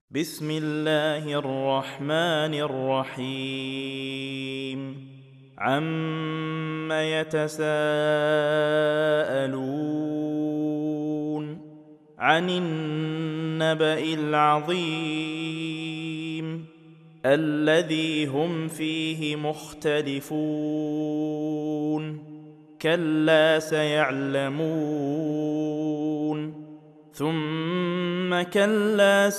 بسم الله الرحمن الرحيم عم يتساءلون عن النبأ العظيم الذي هم فيه مختلفون كلا سيعلمون ثم كلا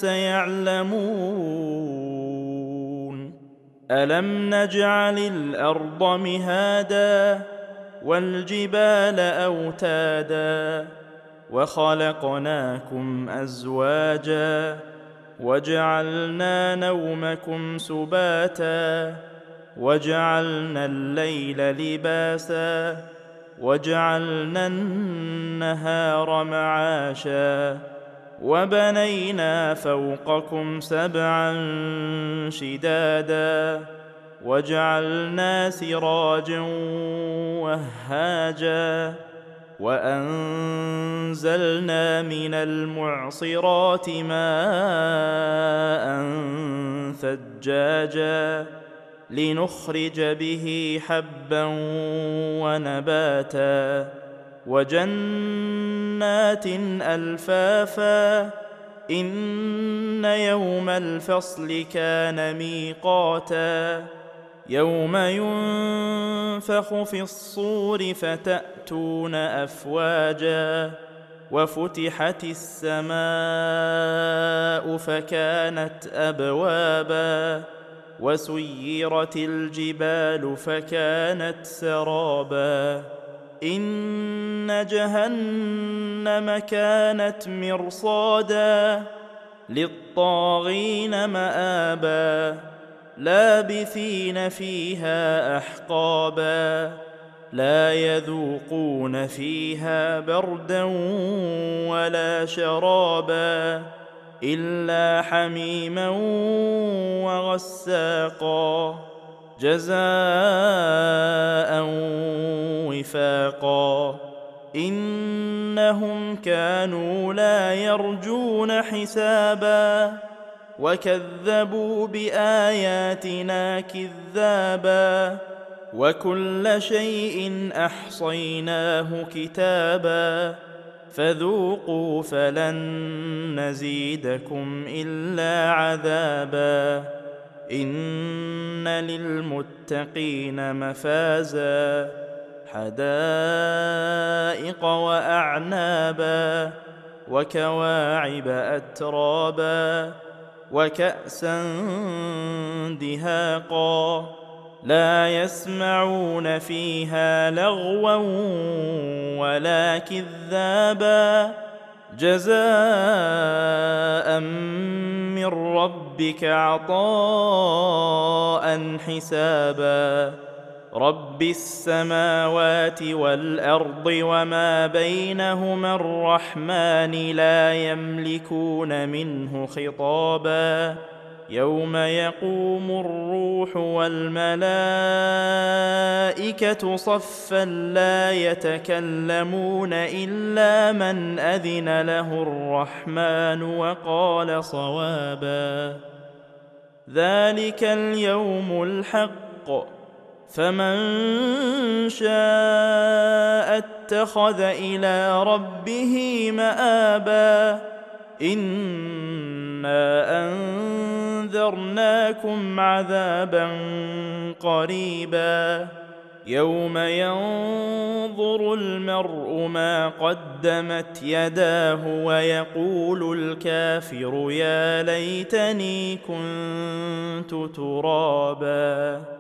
سيعلمون ألم نجعل الأرض مهادا والجبال أوتادا وخلقناكم أزواجا وجعلنا نومكم سباتا وجعلنا الليل لباسا وجعلنا النهار معاشا وبنينا فوقكم سبعا شدادا وجعلنا سراجا وهاجا وأنزلنا من المعصرات ماء ثجاجا لنخرج به حبا ونباتا وجنات ألفافا إن يوم الفصل كان ميقاتا يوم ينفخ في الصور فتأتون أفواجا وفتحت السماء فكانت أبوابا وسيرت الجبال فكانت سرابا إن جهنم كانت مرصادا للطاغين مآبا لابثين فيها أحقابا لا يذوقون فيها بردا ولا شرابا إلا حميما وغساقا جزاء وفاقا إنهم كانوا لا يرجون حسابا وكذبوا بآياتنا كذابا وكل شيء أحصيناه كتابا فذوقوا فلن نزيدكم إلا عذابا إن للمتقين مفازا حدائق وأعنابا وكواعب أترابا وكأسا دهاقا لا يسمعون فيها لغوا ولا كذابا جزاء من ربك عطاء حسابا رب السماوات والأرض وما بينهما الرحمن لا يملكون منه خطابا يوم يقوم الروح والملائكة صفا لا يتكلمون إلا من أذن له الرحمن وقال صوابا ذلك اليوم الحق فمن شاء اتخذ إلى ربه مآبا إنا أنذرناكم عذابا قريبا يوم ينظر المرء ما قدمت يداه ويقول الكافر يا ليتني كنت ترابا.